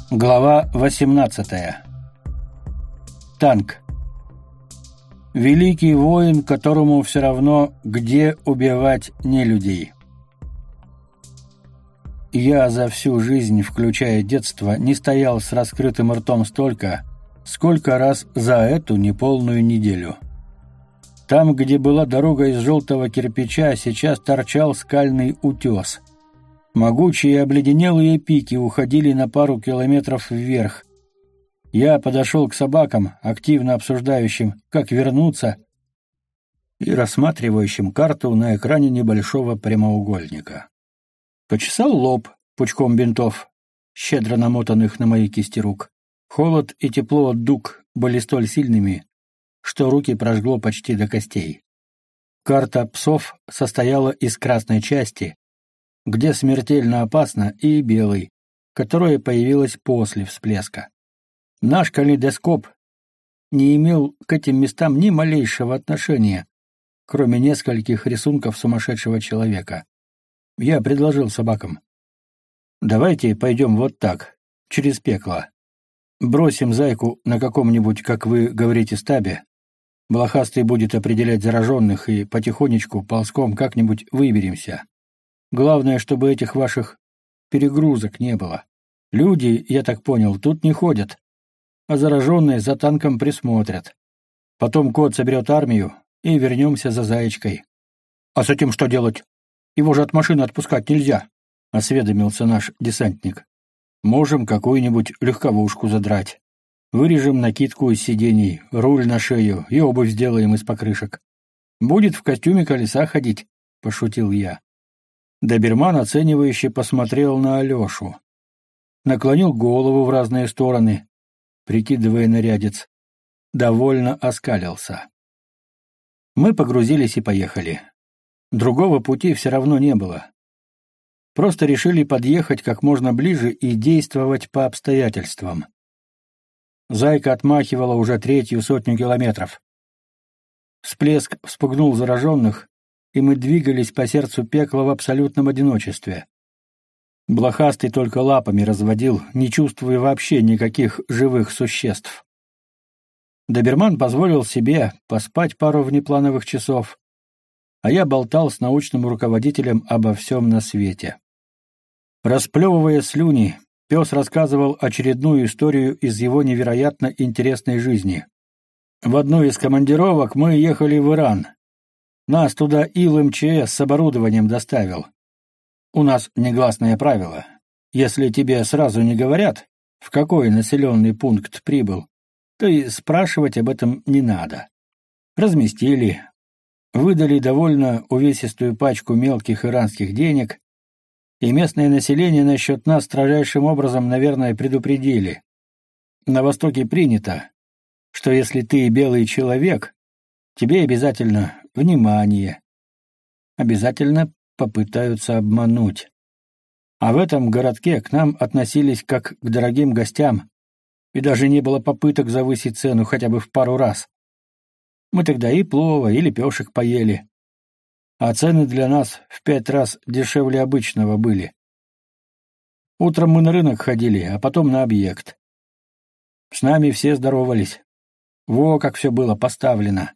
Глава 18. Танк. Великий воин, которому все равно, где убивать нелюдей. Я за всю жизнь, включая детство, не стоял с раскрытым ртом столько, сколько раз за эту неполную неделю. Там, где была дорога из желтого кирпича, сейчас торчал скальный утес. Могучие обледенелые пики уходили на пару километров вверх. Я подошел к собакам, активно обсуждающим, как вернуться, и рассматривающим карту на экране небольшого прямоугольника. Почесал лоб пучком бинтов, щедро намотанных на мои кисти рук. Холод и тепло от дуг были столь сильными, что руки прожгло почти до костей. Карта псов состояла из красной части, где смертельно опасно, и белой, которая появилась после всплеска. Наш калейдоскоп не имел к этим местам ни малейшего отношения, кроме нескольких рисунков сумасшедшего человека. Я предложил собакам: «Давайте пойдем вот так, через пекло. Бросим зайку на каком-нибудь, как вы говорите, стабе. Блохастый будет определять зараженных, и потихонечку, ползком как-нибудь выберемся. Главное, чтобы этих ваших перегрузок не было. Люди, я так понял, тут не ходят, а зараженные за танком присмотрят. Потом кот соберет армию, и вернемся за заячкой». «А с этим что делать? Его же от машины отпускать нельзя», — осведомился наш десантник. «Можем какую-нибудь легковушку задрать. Вырежем накидку из сидений, руль на шею и обувь сделаем из покрышек. Будет в костюме колеса ходить», — пошутил я. Доберман оценивающе посмотрел на Алешу. Наклонил голову в разные стороны, прикидывая нарядец. Довольно оскалился. Мы погрузились и поехали. Другого пути все равно не было. Просто решили подъехать как можно ближе и действовать по обстоятельствам. Зайка отмахивала уже 1/3 километров. Всплеск вспугнул зараженных, и мы двигались по сердцу пекла в абсолютном одиночестве. Блохастый только лапами разводил, не чувствуя вообще никаких живых существ. Доберман позволил себе поспать пару внеплановых часов, а я болтал с научным руководителем обо всем на свете. Расплевывая слюни, пес рассказывал очередную историю из его невероятно интересной жизни. В одну из командировок мы ехали в Иран. Нас туда ИЛ-МЧС с оборудованием доставил. У нас негласное правило: если тебе сразу не говорят, в какой населенный пункт прибыл, то и спрашивать об этом не надо. Разместили, выдали довольно увесистую пачку мелких иранских денег, и местное население насчет нас строжайшим образом, наверное, предупредили. На Востоке принято, что если ты белый человек, тебе обязательно внимание. Обязательно попытаются обмануть. А в этом городке к нам относились как к дорогим гостям, и даже не было попыток завысить цену хотя бы в пару раз. Мы тогда и плова, и лепешек поели. А цены для нас в 5 раз дешевле обычного были. Утром мы на рынок ходили, а потом на объект. С нами все здоровались. Во как все было поставлено.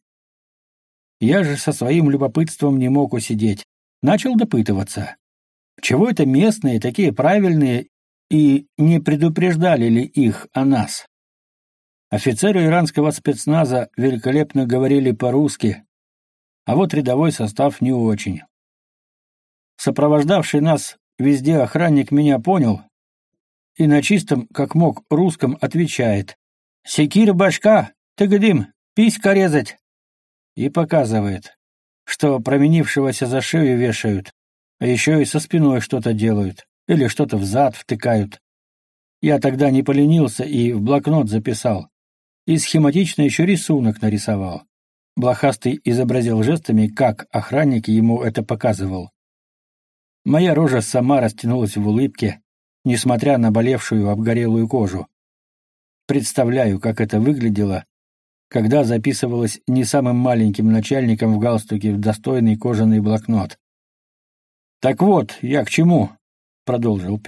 Я же со своим любопытством не мог усидеть. Начал допытываться. Чего это местные такие правильные, и не предупреждали ли их о нас? Офицеры иранского спецназа великолепно говорили по-русски, а вот рядовой состав не очень. Сопровождавший нас везде охранник меня понял и на чистом, как мог, русском отвечает: «Секир башка, тыгдым, писька резать!» И показывает, что променившегося за шею вешают, а еще и со спиной что-то делают или что-то в зад втыкают. Я тогда не поленился и в блокнот записал, и схематично еще рисунок нарисовал. Блохастый изобразил жестами, как охранник ему это показывал. Моя рожа сама растянулась в улыбке, несмотря на болевшую обгорелую кожу. Представляю, как это выглядело, когда записывалось не самым маленьким начальником в галстуке в достойный кожаный блокнот. «Так вот, я к чему?» — продолжил пес.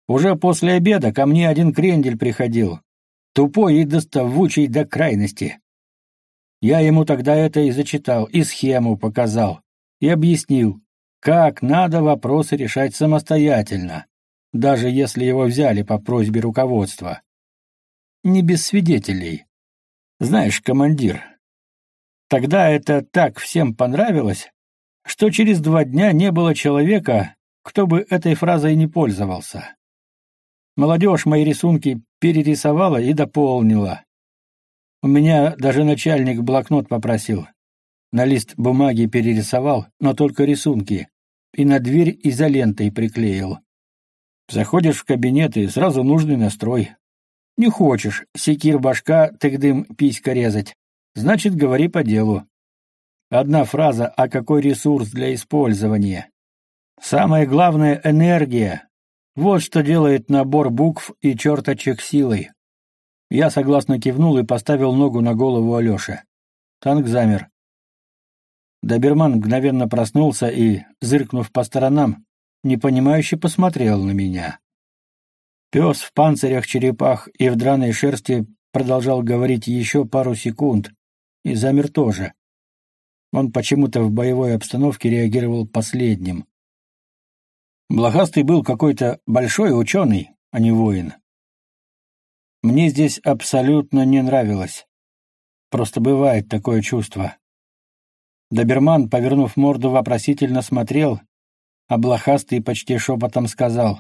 Уже после обеда ко мне один крендель приходил, тупой и доставучий до крайности. Я ему тогда это и зачитал, и схему показал, и объяснил, как надо вопросы решать самостоятельно, даже если его взяли по просьбе руководства. Не без свидетелей. Знаешь, командир, тогда это так всем понравилось, что через 2 дня не было человека, кто бы этой фразой не пользовался. Молодежь мои рисунки перерисовала и дополнила. У меня даже начальник блокнот попросил. На лист бумаги перерисовал, но только рисунки, и на дверь изолентой приклеил. Заходишь в кабинет, и сразу нужный настрой. Не хочешь секир башка, тыгдым писька резать, значит, говори по делу. Одна фраза, а какой ресурс для использования. Самое главное — энергия. Вот что делает набор букв и черточек силой. Я согласно кивнул и поставил ногу на голову Алёши. Танк замер. Доберман мгновенно проснулся и, зыркнув по сторонам, непонимающе посмотрел на меня. Пес в панцирях черепах и в драной шерсти продолжал говорить еще пару секунд и замер тоже. Он почему-то в боевой обстановке реагировал последним. Блохастый был какой-то большой ученый, а не воин. Мне здесь абсолютно не нравилось. Просто бывает такое чувство. Доберман, повернув морду, вопросительно смотрел, а блохастый почти шепотом сказал: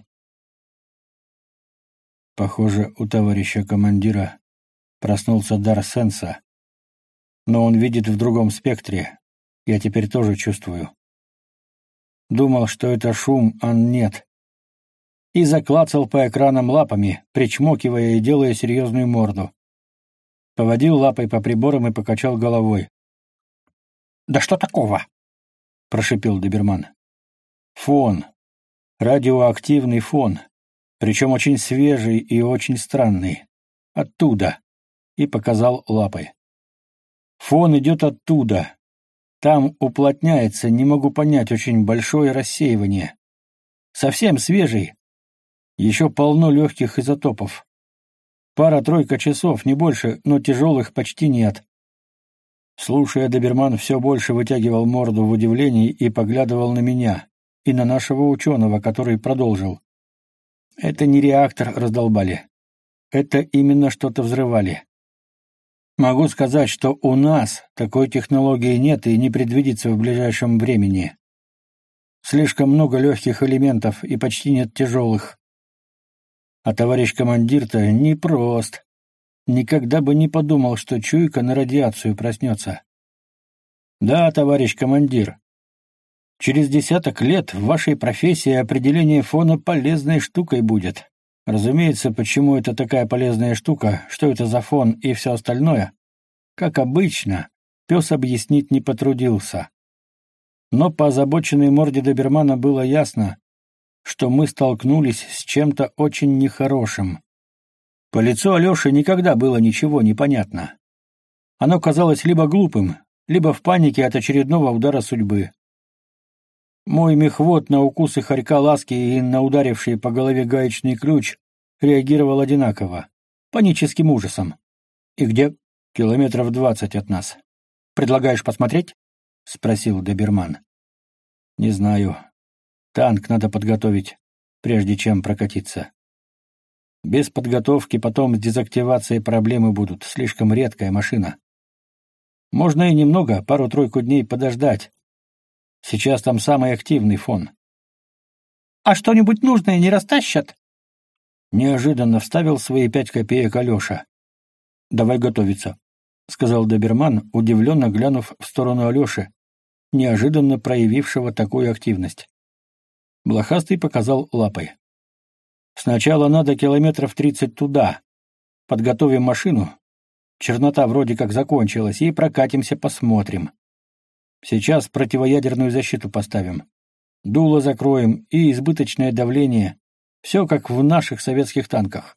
«Похоже, у товарища командира проснулся дар сенса, но он видит в другом спектре. Я теперь тоже чувствую. Думал, что это шум, а нет». И заклацал по экранам лапами, причмокивая и делая серьезную морду. Поводил лапой по приборам и покачал головой. «Да что такого?» — прошипел доберман. «Фон. Радиоактивный фон. Причем очень свежий и очень странный. Оттуда». И показал лапой. «Фон идет оттуда. Там уплотняется, не могу понять, очень большое рассеивание. Совсем свежий. Еще полно легких изотопов. Пара-тройка часов, не больше, но тяжелых почти нет». Слушая, доберман все больше вытягивал морду в удивлении и поглядывал на меня, и на нашего ученого, который продолжил. «Это не реактор раздолбали. Это именно что-то взрывали. Могу сказать, что у нас такой технологии нет и не предвидится в ближайшем времени. Слишком много легких элементов и почти нет тяжелых. А товарищ командир-то непрост. Никогда бы не подумал, что чуйка на радиацию проснется. Да, товарищ командир, через 10 лет в вашей профессии определение фона полезной штукой будет. Разумеется, почему это такая полезная штука, что это за фон и все остальное, как обычно, пес объяснить не потрудился. Но по озабоченной морде добермана было ясно, что мы столкнулись с чем-то очень нехорошим. По лицу Алёши никогда было ничего не понятно. Оно казалось либо глупым, либо в панике от очередного удара судьбы. Мой мехвод на укусы хорька ласки и на ударивший по голове гаечный ключ реагировал одинаково, паническим ужасом. «И где?» «Километров 20 от нас. Предлагаешь посмотреть?» — спросил доберман. «Не знаю. Танк надо подготовить, прежде чем прокатиться. Без подготовки потом с дезактивацией проблемы будут, слишком редкая машина. Можно и немного, пару-тройку дней подождать. Сейчас там самый активный фон». «А что-нибудь нужное не растащат?» Неожиданно вставил свои 5 копеек Алёша. «Давай готовиться», — сказал доберман, удивленно глянув в сторону Алёши, неожиданно проявившего такую активность. Блохастый показал лапой. «Сначала надо километров 30 туда. Подготовим машину. Чернота вроде как закончилась, и прокатимся, посмотрим. Сейчас противоядерную защиту поставим. Дуло закроем и избыточное давление. Все как в наших советских танках».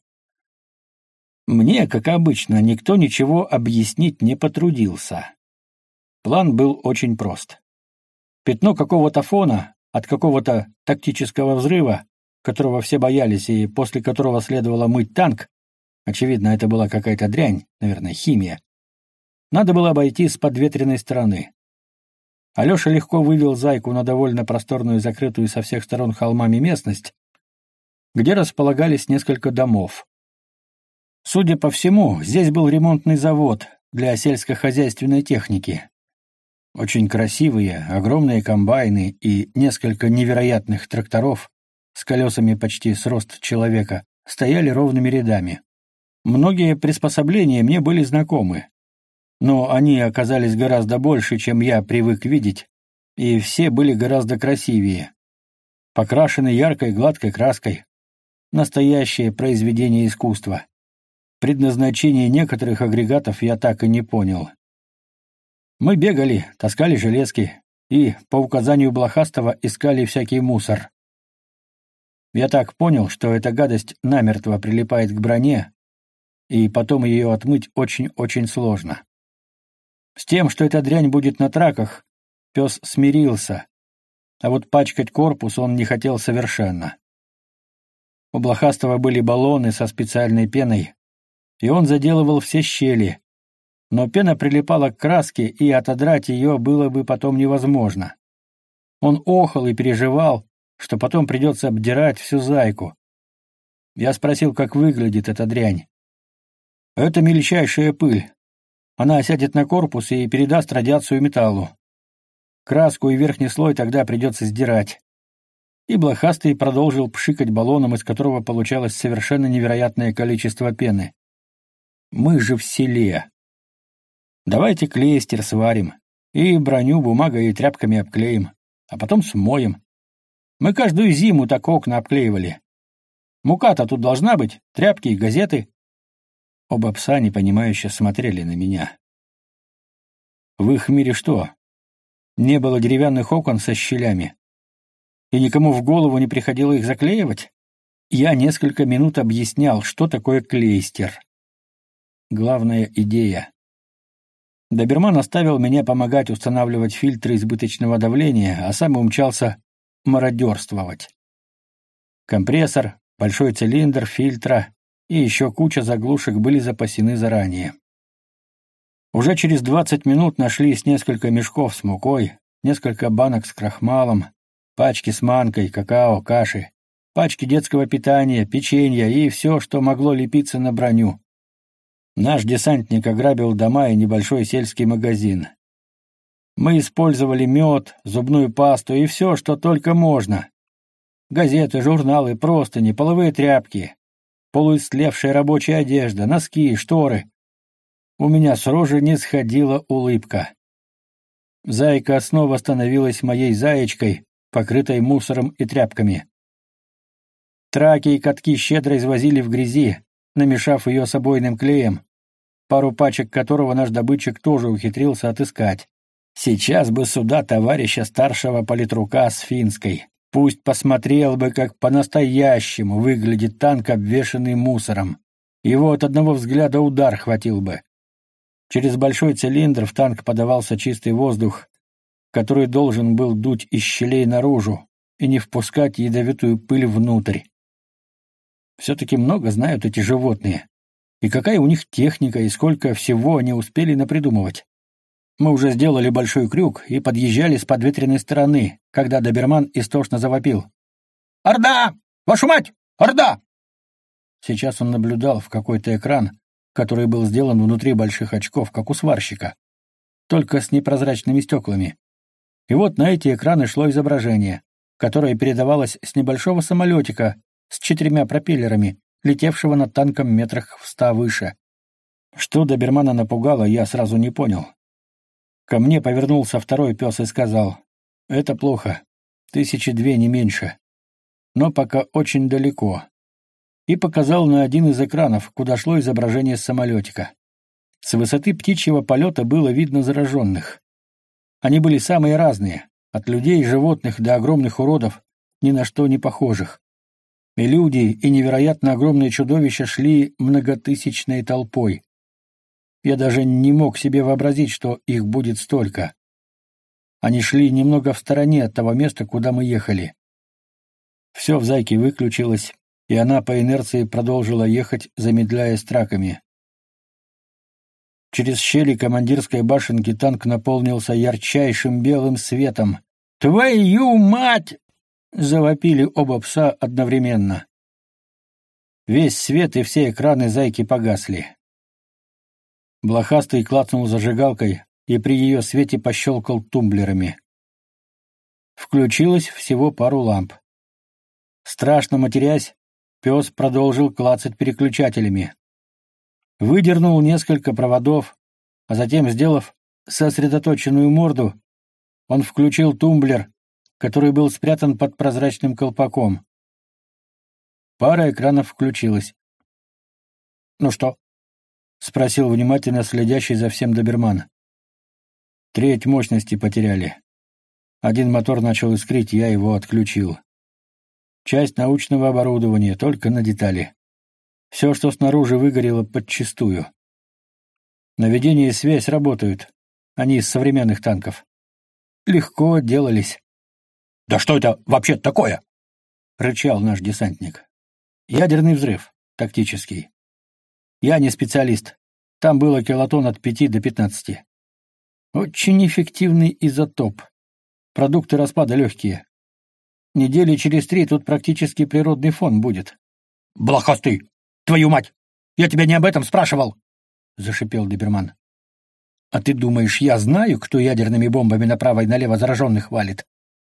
Мне, как обычно, никто ничего объяснить не потрудился. План был очень прост. Пятно какого-то фона от какого-то тактического взрыва которого все боялись и после которого следовало мыть танк, очевидно, это была какая-то дрянь, наверное, химия, надо было обойти с подветренной стороны. Алеша легко вывел Зайку на довольно просторную, закрытую со всех сторон холмами местность, где располагались несколько домов. Судя по всему, здесь был ремонтный завод для сельскохозяйственной техники. Очень красивые, огромные комбайны и несколько невероятных тракторов с колесами почти с рост человека стояли ровными рядами. Многие приспособления мне были знакомы, но они оказались гораздо больше, чем я привык видеть, и все были гораздо красивее, покрашены яркой гладкой краской. Настоящее произведение искусства. Предназначение некоторых агрегатов я так и не понял. Мы бегали, таскали железки и, по указанию Блохастова, искали всякий мусор. Я так понял, что эта гадость намертво прилипает к броне, и потом ее отмыть очень-очень сложно. С тем, что эта дрянь будет на траках, пес смирился, а вот пачкать корпус он не хотел совершенно. У Блохастова были баллоны со специальной пеной, и он заделывал все щели, но пена прилипала к краске, и отодрать ее было бы потом невозможно. Он охал и переживал, что потом придется обдирать всю Зайку. Я спросил, как выглядит эта дрянь. Это мельчайшая пыль. Она осядет на корпус и передаст радиацию металлу. Краску и верхний слой тогда придется сдирать. И Блохастый продолжил пшикать баллоном, из которого получалось совершенно невероятное количество пены. Мы же в селе. Давайте клейстер сварим, и броню бумагой и тряпками обклеим, а потом смоем. Мы каждую зиму так окна обклеивали. Мука-то тут должна быть, тряпки и газеты. Оба пса непонимающе смотрели на меня. В их мире что? Не было деревянных окон со щелями? И никому в голову не приходило их заклеивать? Я несколько минут объяснял, что такое клейстер. Главная идея. Доберман оставил меня помогать устанавливать фильтры избыточного давления, а сам умчался мародерствовать. Компрессор, большой цилиндр фильтра и еще куча заглушек были запасены заранее. Уже через 20 минут нашлись несколько мешков с мукой, несколько банок с крахмалом, пачки с манкой, какао, каши, пачки детского питания, печенья и все, что могло лепиться на броню. Наш десантник ограбил дома и небольшой сельский магазин. Мы использовали мед, зубную пасту и все, что только можно. Газеты, журналы, простыни, половые тряпки, полуистлевшая рабочая одежда, носки, шторы. У меня с рожи не сходила улыбка. Зайка снова становилась моей заячкой, покрытой мусором и тряпками. Траки и катки щедро извозили в грязи, намешав ее с обойным клеем, пару пачек которого наш добытчик тоже ухитрился отыскать. Сейчас бы сюда товарища старшего политрука с финской. Пусть посмотрел бы, как по-настоящему выглядит танк, обвешанный мусором. Его от одного взгляда удар хватил бы. Через большой цилиндр в танк подавался чистый воздух, который должен был дуть из щелей наружу и не впускать ядовитую пыль внутрь. Все-таки много знают эти животные. И какая у них техника, и сколько всего они успели напридумывать. Мы уже сделали большой крюк и подъезжали с подветренной стороны, когда доберман истошно завопил. «Орда! Вашу мать! Орда!» Сейчас он наблюдал в какой-то экран, который был сделан внутри больших очков, как у сварщика, только с непрозрачными стеклами. И вот на эти экраны шло изображение, которое передавалось с небольшого самолетика с 4 пропеллерами, летевшего над танком метрах в 100 выше. Что добермана напугало, я сразу не понял. Ко мне повернулся второй пес и сказал: «Это плохо, 1002 не меньше, но пока очень далеко», и показал на один из экранов, куда шло изображение с самолетика. С высоты птичьего полета было видно зараженных. Они были самые разные, от людей и животных до огромных уродов, ни на что не похожих. И люди, и невероятно огромные чудовища шли многотысячной толпой. Я даже не мог себе вообразить, что их будет столько. Они шли немного в стороне от того места, куда мы ехали. Все в зайке выключилось, и она по инерции продолжила ехать, замедляя траками. Через щели командирской башенки танк наполнился ярчайшим белым светом. «Твою мать!» — завопили оба пса одновременно. Весь свет и все экраны зайки погасли. Блохастый клацнул зажигалкой и при ее свете пощелкал тумблерами. Включилось всего пару ламп. Страшно матерясь, пес продолжил клацать переключателями. Выдернул несколько проводов, а затем, сделав сосредоточенную морду, он включил тумблер, который был спрятан под прозрачным колпаком. Пара экранов включилась. «Ну что?» — спросил внимательно следящий за всем доберман. «Треть мощности потеряли. Один мотор начал искрить, я его отключил. Часть научного оборудования, только на детали. Все, что снаружи, выгорело подчистую. Наведение и связь работают. Они из современных танков. Легко отделались». «Да что это вообще такое?» — рычал наш десантник. «Ядерный взрыв. Тактический. Я не специалист. Там было килотонн от 5 до 15. Очень эффективный изотоп. Продукты распада легкие. Недели через 3 тут практически природный фон будет». «Блохастый! Твою мать! Я тебя не об этом спрашивал!» — зашипел доберман. «А ты думаешь, я знаю, кто ядерными бомбами направо и налево зараженных валит?»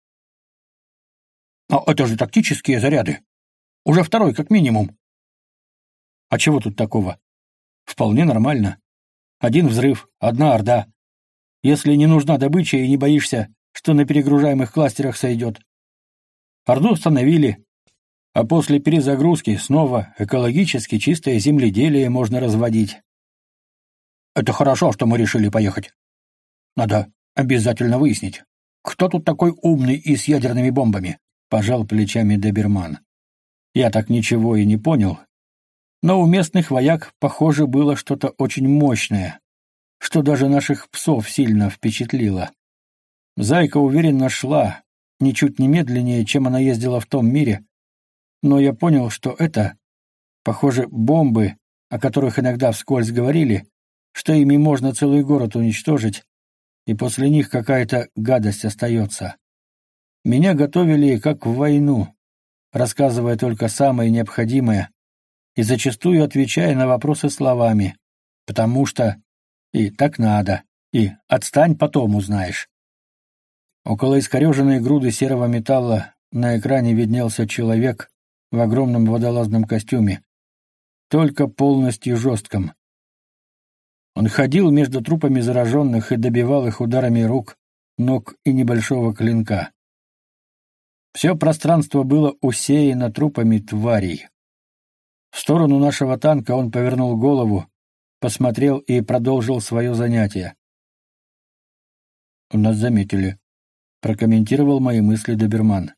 «А это же тактические заряды. Уже второй, как минимум». «А чего тут такого? Вполне нормально. Один взрыв, одна орда. Если не нужна добыча и не боишься, что на перегружаемых кластерах сойдет. Орду остановили, а после перезагрузки снова экологически чистое земледелие можно разводить». «Это хорошо, что мы решили поехать. Надо обязательно выяснить, кто тут такой умный и с ядерными бомбами», — пожал плечами доберман. Я так ничего и не понял, но у местных вояк, похоже, было что-то очень мощное, что даже наших псов сильно впечатлило. Зайка уверенно шла, ничуть не медленнее, чем она ездила в том мире, но я понял, что это, похоже, бомбы, о которых иногда вскользь говорили, что ими можно целый город уничтожить, и после них какая-то гадость остается. Меня готовили как в войну, рассказывая только самое необходимое и зачастую отвечая на вопросы словами, потому что и так надо, и отстань, потом узнаешь. Около искореженной груды серого металла на экране виднелся человек в огромном водолазном костюме, только полностью жестком. Он ходил между трупами зараженных и добивал их ударами рук, ног и небольшого клинка. Все пространство было усеяно трупами тварей. В сторону нашего танка он повернул голову, посмотрел и продолжил свое занятие. «Нас заметили», — прокомментировал мои мысли доберман.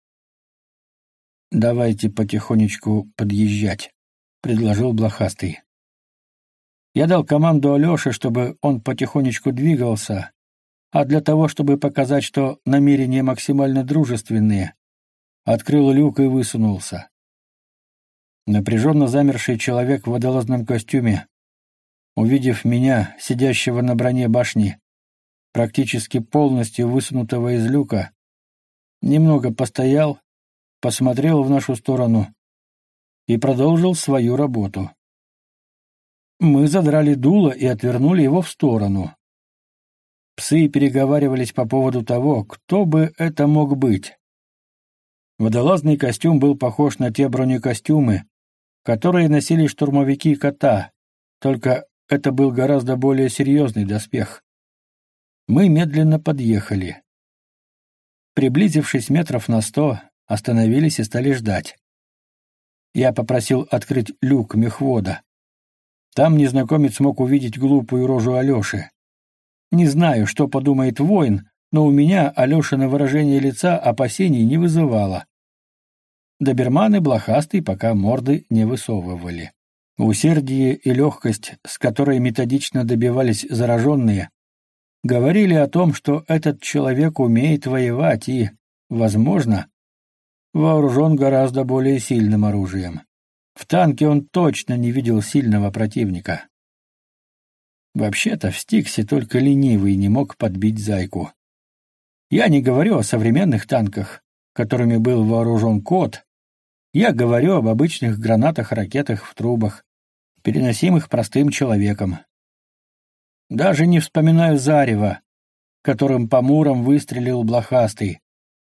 «Давайте потихонечку подъезжать», — предложил блохастый. Я дал команду Алёше, чтобы он потихонечку двигался, а для того, чтобы показать, что намерения максимально дружественные, открыл люк и высунулся. Напряженно замерший человек в водолазном костюме, увидев меня, сидящего на броне башни, практически полностью высунутого из люка, немного постоял, посмотрел в нашу сторону и продолжил свою работу. Мы задрали дуло и отвернули его в сторону. Псы переговаривались по поводу того, кто бы это мог быть. Водолазный костюм был похож на те бронекостюмы, которые носили штурмовики Кота, только это был гораздо более серьезный доспех. Мы медленно подъехали. Приблизившись метров на 100, остановились и стали ждать. Я попросил открыть люк мехвода. Там незнакомец мог увидеть глупую рожу Алёши. Не знаю, что подумает воин, но у меня Алёшино выражение лица опасений не вызывало. Доберман и блохастый пока морды не высовывали. Усердие и легкость, с которой методично добивались зараженные, говорили о том, что этот человек умеет воевать и, возможно, вооружен гораздо более сильным оружием. В танке он точно не видел сильного противника. Вообще-то в Стиксе только ленивый не мог подбить Зайку. Я не говорю о современных танках, которыми был вооружен Кот. Я говорю об обычных гранатах-ракетах в трубах, переносимых простым человеком. Даже не вспоминаю зарево, которым по мурам выстрелил Блохастый.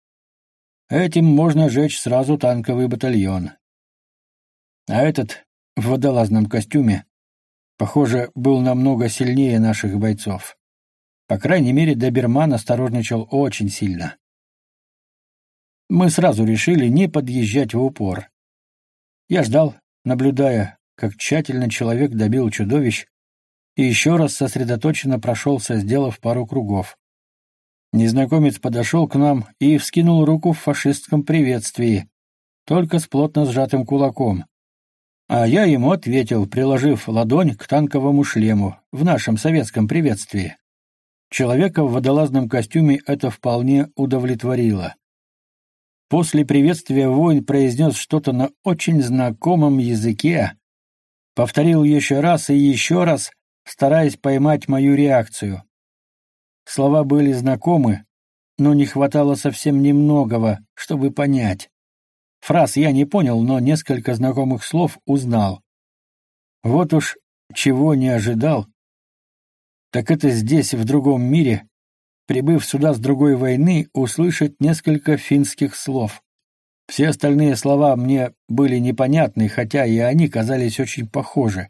Этим можно жечь сразу танковый батальон. А этот в водолазном костюме, похоже, был намного сильнее наших бойцов. По крайней мере, доберман осторожничал очень сильно. Мы сразу решили не подъезжать в упор. Я ждал, наблюдая, как тщательно человек добил чудовищ, и еще раз сосредоточенно прошелся, сделав пару кругов. Незнакомец подошел к нам и вскинул руку в фашистском приветствии, только с плотно сжатым кулаком. А я ему ответил, приложив ладонь к танковому шлему в нашем советском приветствии. Человека в водолазном костюме это вполне удовлетворило. После приветствия воин произнес что-то на очень знакомом языке, повторил еще раз, стараясь поймать мою реакцию. Слова были знакомы, но не хватало совсем немногого, чтобы понять. Фраз я не понял, но несколько знакомых слов узнал. Вот уж чего не ожидал, так это здесь, в другом мире, прибыв сюда с другой войны, услышать несколько финских слов. Все остальные слова мне были непонятны, хотя и они казались очень похожи.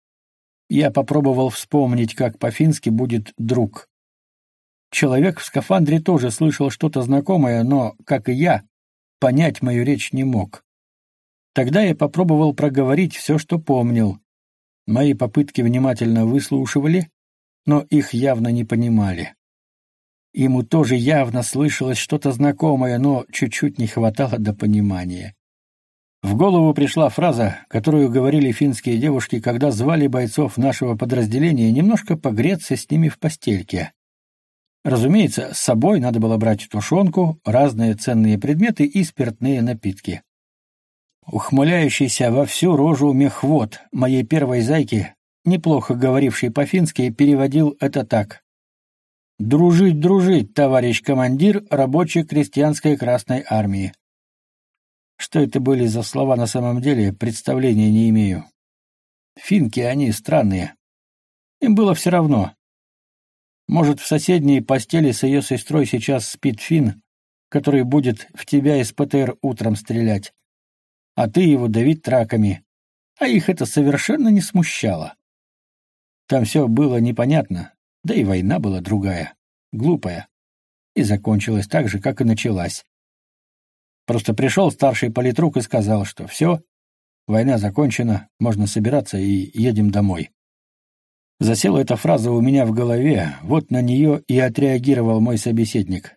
Я попробовал вспомнить, как по-фински будет «друг». Человек в скафандре тоже слышал что-то знакомое, но, как и я, понять мою речь не мог. Тогда я попробовал проговорить все, что помнил. Мои попытки внимательно выслушивали, но их явно не понимали. Ему тоже явно слышалось что-то знакомое, но чуть-чуть не хватало до понимания. В голову пришла фраза, которую говорили финские девушки, когда звали бойцов нашего подразделения немножко погреться с ними в постельке. Разумеется, с собой надо было брать тушенку, разные ценные предметы и спиртные напитки. Ухмыляющийся во всю рожу мехвод моей первой зайки, неплохо говоривший по-фински, переводил это так: «Дружить, дружить, товарищ командир рабоче-крестьянской Красной Армии». Что это были за слова на самом деле, представления не имею. Финки, они странные. Им было все равно. Может, в соседней постели с ее сестрой сейчас спит фин, который будет в тебя из ПТР утром стрелять, а ты его давить траками, а их это совершенно не смущало. Там все было непонятно, да и война была другая, глупая, и закончилась так же, как и началась. Просто пришел старший политрук и сказал, что все, война закончена, можно собираться и едем домой. Засела эта фраза у меня в голове, вот на нее и отреагировал мой собеседник.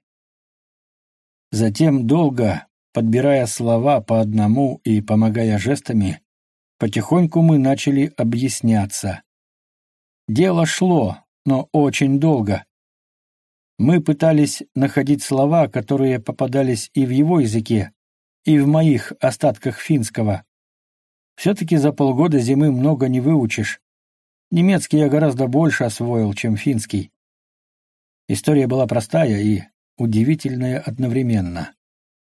Затем, долго, подбирая слова по одному и помогая жестами, потихоньку мы начали объясняться. Дело шло, но очень долго. Мы пытались находить слова, которые попадались и в его языке, и в моих остатках финского. Все-таки за полгода зимы много не выучишь. Немецкий я гораздо больше освоил, чем финский. История была простая и удивительная одновременно.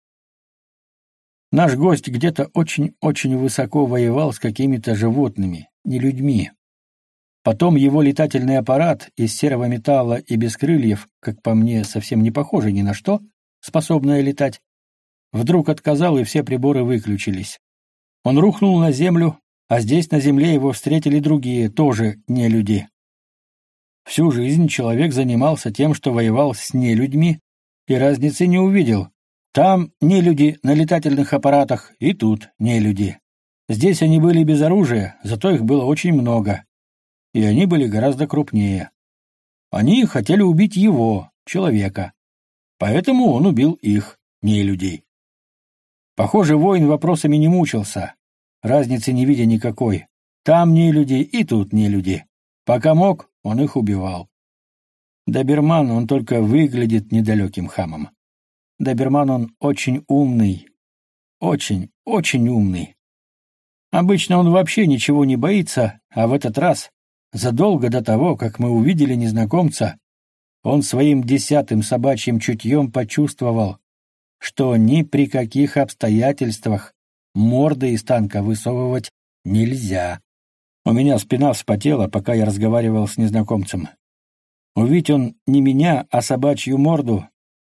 Наш гость где-то очень-очень высоко воевал с какими-то животными, не людьми. Потом его летательный аппарат из серого металла и без крыльев, как по мне, совсем не похожий ни на что, способное летать, вдруг отказал, и все приборы выключились. Он рухнул на землю, а здесь на земле его встретили другие, тоже нелюди. Всю жизнь человек занимался тем, что воевал с нелюдьми, и разницы не увидел. Там нелюди на летательных аппаратах, и тут нелюди. Здесь они были без оружия, зато их было очень много. И они были гораздо крупнее. Они хотели убить его, человека. Поэтому он убил их, нелюдей. Похоже, воин вопросами не мучился, разницы не видя никакой. Там нелюди и тут нелюди. Пока мог, он их убивал. Доберман, он только выглядит недалеким хамом. Доберман, он очень умный. очень, очень умный. Обычно он вообще ничего не боится, а в этот раз, задолго до того, как мы увидели незнакомца, он своим 10-м собачьим чутьем почувствовал, что ни при каких обстоятельствах морды из танка высовывать нельзя. У меня спина вспотела, пока я разговаривал с незнакомцем. Увидь он не меня, а собачью морду,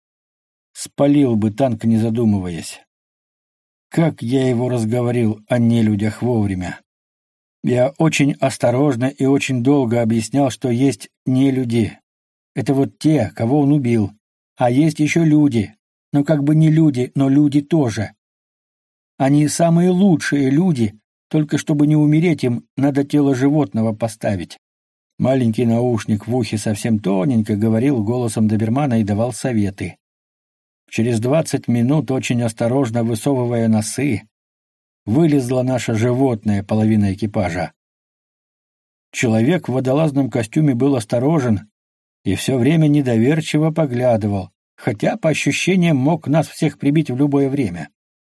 спалил бы танк, не задумываясь. Как я его разговорил о нелюдях вовремя. Я очень осторожно и очень долго объяснял, что есть нелюди. Это вот те, кого он убил. А есть еще люди. Ну как бы не люди, но люди тоже. Они самые лучшие люди, только чтобы не умереть им, надо тело животного поставить. Маленький наушник в ухе совсем тоненько говорил голосом добермана и давал советы. Через 20 минут, очень осторожно высовывая носы, вылезла наша животное, половина экипажа. Человек в водолазном костюме был осторожен и все время недоверчиво поглядывал, хотя, по ощущениям, мог нас всех прибить в любое время.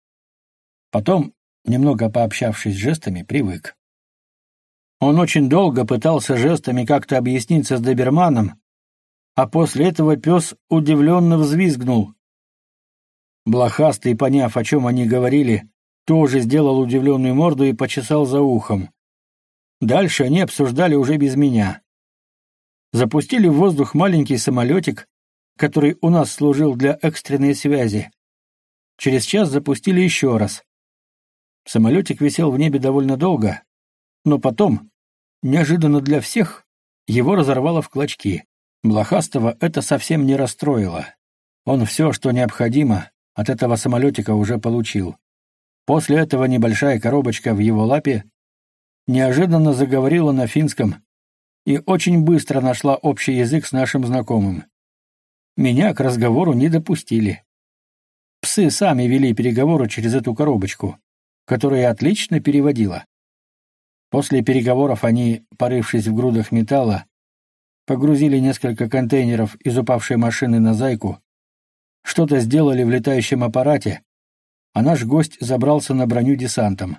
Потом, немного пообщавшись с жестами, привык. Он очень долго пытался жестами как-то объясниться с доберманом, а после этого пес удивленно взвизгнул. Блохастый, поняв, о чем они говорили, тоже сделал удивленную морду и почесал за ухом. Дальше они обсуждали уже без меня. Запустили в воздух маленький самолетик, который у нас служил для экстренной связи. Через час запустили еще раз. Самолетик висел в небе довольно долго, но потом, неожиданно для всех, его разорвало в клочки. Блохастого это совсем не расстроило. Он все, что необходимо, от этого самолетика уже получил. После этого небольшая коробочка в его лапе неожиданно заговорила на финском и очень быстро нашла общий язык с нашим знакомым. Меня к разговору не допустили. Псы сами вели переговоры через эту коробочку, которая отлично переводила. После переговоров они, порывшись в грудах металла, погрузили несколько контейнеров из упавшей машины на Зайку, что-то сделали в летающем аппарате, а наш гость забрался на броню десантом.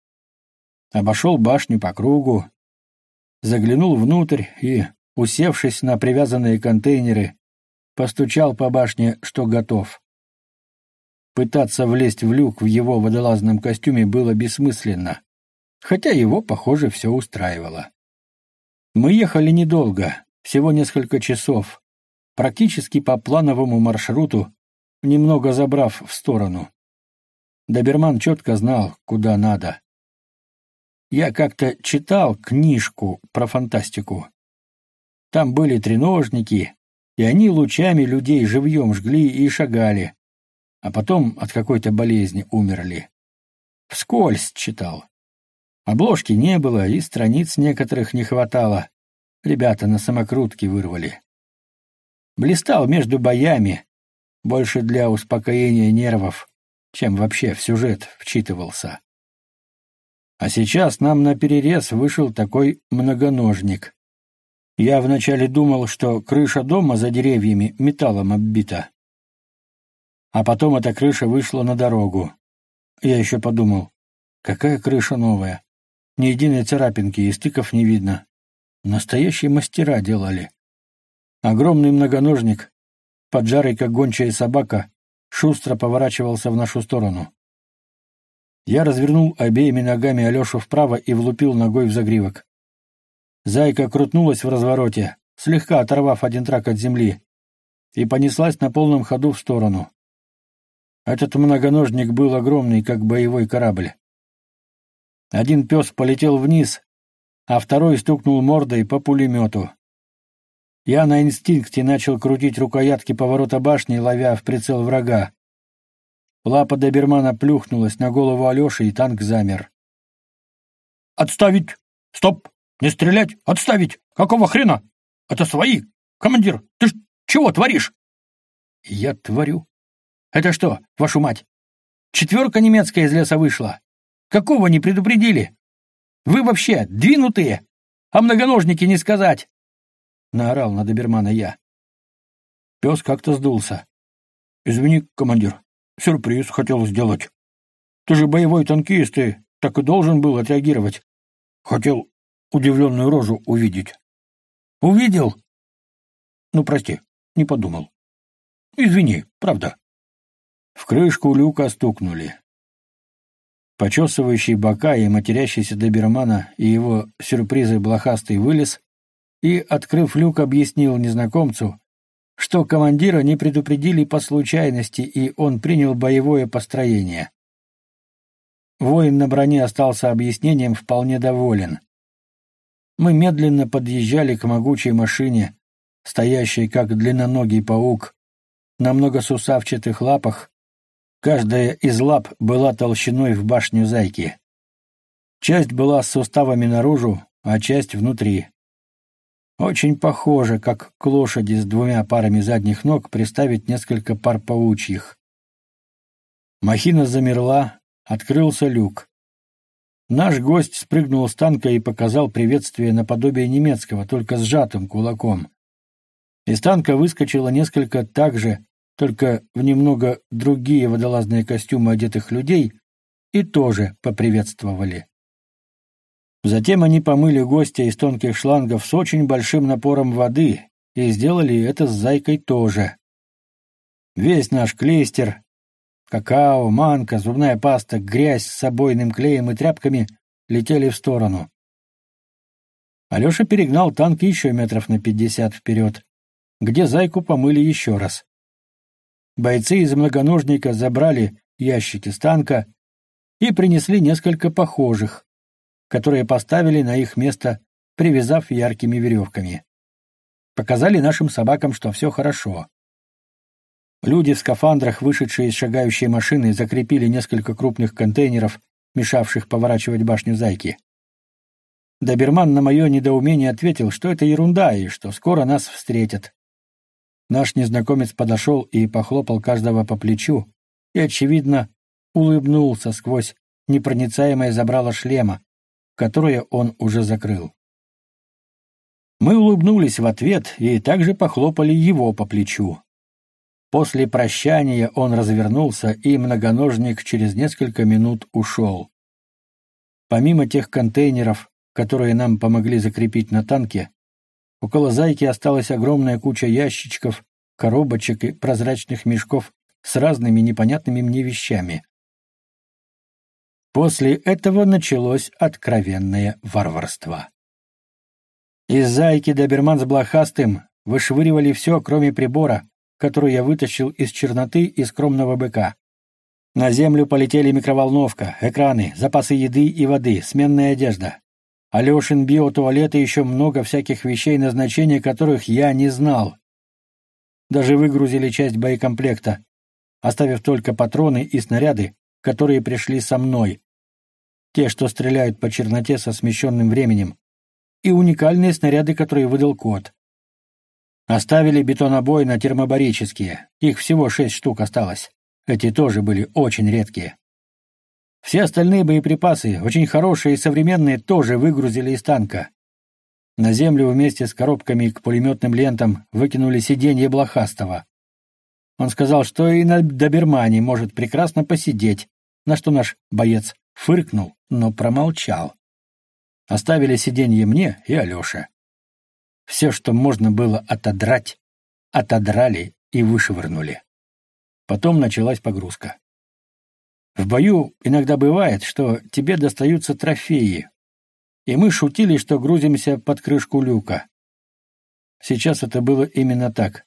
Обошел башню по кругу, заглянул внутрь и, усевшись на привязанные контейнеры, постучал по башне, что готов. Пытаться влезть в люк в его водолазном костюме было бессмысленно, хотя его, похоже, все устраивало. Мы ехали недолго, всего несколько часов, практически по плановому маршруту, немного забрав в сторону. Доберман четко знал, куда надо. Я как-то читал книжку про фантастику. Там были треножники, и они лучами людей живьем жгли и шагали, а потом от какой-то болезни умерли. Вскользь читал. Обложки не было, и страниц некоторых не хватало. Ребята на самокрутке вырвали. Блистал между боями, больше для успокоения нервов, чем вообще в сюжет вчитывался. А сейчас нам наперерез вышел такой многоножник. Я вначале думал, что крыша дома за деревьями металлом оббита. А потом эта крыша вышла на дорогу. Я еще подумал, какая крыша новая? Ни единой царапинки и стыков не видно. Настоящие мастера делали. Огромный многоножник, поджарый как гончая собака, шустро поворачивался в нашу сторону. Я развернул обеими ногами Алешу вправо и влупил ногой в загривок. Зайка крутнулась в развороте, слегка оторвав один трак от земли, и понеслась на полном ходу в сторону. Этот многоножник был огромный, как боевой корабль. Один пес полетел вниз, а второй стукнул мордой по пулемету. Я на инстинкте начал крутить рукоятки поворота башни, ловя в прицел врага. Лапа добермана плюхнулась на голову Алеши, и танк замер. «Отставить! Стоп! Не стрелять! Отставить! Какого хрена? Это свои! Командир, ты ж чего творишь?» «Я творю. Это что, вашу мать? 4 немецкая из леса вышла. Какого не предупредили? Вы вообще двинутые, а многоножники не сказать!» Наорал на добермана я. Пес как-то сдулся. «Извини, командир, сюрприз хотел сделать». Ты же боевой танкист, и так и должен был отреагировать. Хотел удивленную рожу увидеть. Увидел? Ну, прости, не подумал. Извини, правда. В крышку люка стукнули. Почесывающий бока и матерящийся добермана и его сюрпризы блохастый вылез и, открыв люк, объяснил незнакомцу, что командира не предупредили по случайности, и он принял боевое построение. Воин на броне остался объяснением вполне доволен. Мы медленно подъезжали к могучей машине, стоящей как длинноногий паук, на многосусавчатых лапах. Каждая из лап была толщиной в башню зайки. Часть была с суставами наружу, а часть внутри. Очень похоже, как к лошади с двумя парами задних ног приставить несколько пар паучьих. Махина замерла, открылся люк. Наш гость спрыгнул с танка и показал приветствие наподобие немецкого, только сжатым кулаком. Из танка выскочило несколько так же, только в немного другие водолазные костюмы одетых людей, и тоже поприветствовали. Затем они помыли гостя из тонких шлангов с очень большим напором воды и сделали это с зайкой тоже. Весь наш клейстер, какао, манка, зубная паста, грязь с обойным клеем и тряпками летели в сторону. Алеша перегнал танк еще метров на 50 вперед, где зайку помыли еще раз. Бойцы из многоножника забрали ящики с танка и принесли несколько похожих, которые поставили на их место, привязав яркими веревками. Показали нашим собакам, что все хорошо. Люди в скафандрах, вышедшие из шагающей машины, закрепили несколько крупных контейнеров, мешавших поворачивать башню зайки. Доберман на мое недоумение ответил, что это ерунда и что скоро нас встретят. Наш незнакомец подошел и похлопал каждого по плечу и, очевидно, улыбнулся сквозь непроницаемое забрало шлема, которое он уже закрыл. Мы улыбнулись в ответ и также похлопали его по плечу. После прощания он развернулся, и многоножник через несколько минут ушел. Помимо тех контейнеров, которые нам помогли закрепить на танке, около зайки осталась огромная куча ящичков, коробочек и прозрачных мешков с разными непонятными мне вещами. После этого началось откровенное варварство. Из зайки доберман с блохастым вышвыривали все, кроме прибора, который я вытащил из черноты и скромного быка. На землю полетели микроволновка, экраны, запасы еды и воды, сменная одежда. Алешин биотуалет и еще много всяких вещей, назначения которых я не знал. Даже выгрузили часть боекомплекта, оставив только патроны и снаряды, которые пришли со мной. Те, что стреляют по черноте со смещенным временем, и уникальные снаряды, которые выдал код. Оставили бетонобойно-термобарические, их всего 6 штук осталось. Эти тоже были очень редкие. Все остальные боеприпасы, очень хорошие и современные, тоже выгрузили из танка. На землю вместе с коробками к пулеметным лентам выкинули сиденье блохастого. Он сказал, что и на добермане может прекрасно посидеть, на что наш боец фыркнул, но промолчал. Оставили сиденье мне и Алёше. Все, что можно было отодрать, отодрали и вышвырнули. Потом началась погрузка. В бою иногда бывает, что тебе достаются трофеи, и мы шутили, что грузимся под крышку люка. Сейчас это было именно так.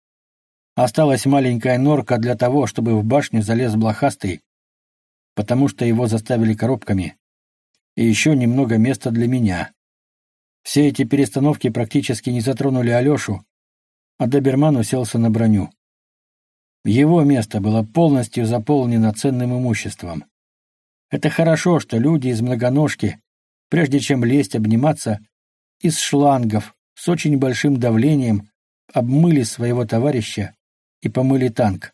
Осталась маленькая норка для того, чтобы в башню залез блохастый, потому что его заставили коробками, и еще немного места для меня. Все эти перестановки практически не затронули Алешу, а доберман уселся на броню. Его место было полностью заполнено ценным имуществом. Это хорошо, что люди из многоножки, прежде чем лезть обниматься, из шлангов с очень большим давлением обмыли своего товарища и помыли танк.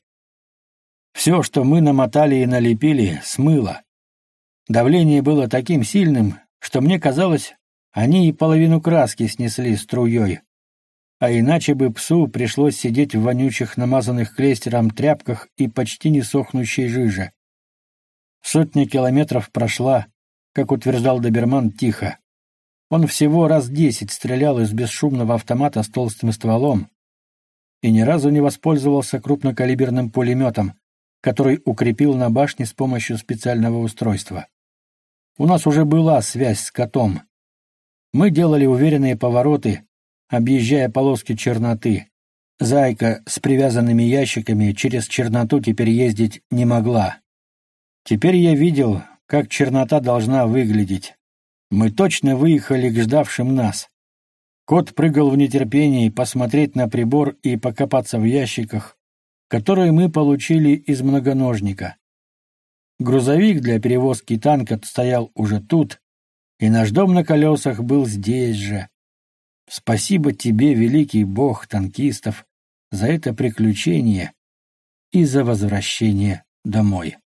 Все, что мы намотали и налепили, смыло. Давление было таким сильным, что мне казалось, они и половину краски снесли струей. А иначе бы псу пришлось сидеть в вонючих, намазанных клейстером тряпках и почти не сохнущей жиже. Сотня километров прошла, как утверждал доберман, тихо. Он всего раз 10 стрелял из бесшумного автомата с толстым стволом и ни разу не воспользовался крупнокалиберным пулеметом, который укрепил на башне с помощью специального устройства. У нас уже была связь с котом. Мы делали уверенные повороты, объезжая полоски черноты. Зайка с привязанными ящиками через черноту теперь ездить не могла. Теперь я видел, как чернота должна выглядеть. Мы точно выехали к ждавшим нас. Кот прыгал в нетерпении посмотреть на прибор и покопаться в ящиках, которые мы получили из многоножника. Грузовик для перевозки танка стоял уже тут, и наш дом на колесах был здесь же. Спасибо тебе, великий бог танкистов, за это приключение и за возвращение домой.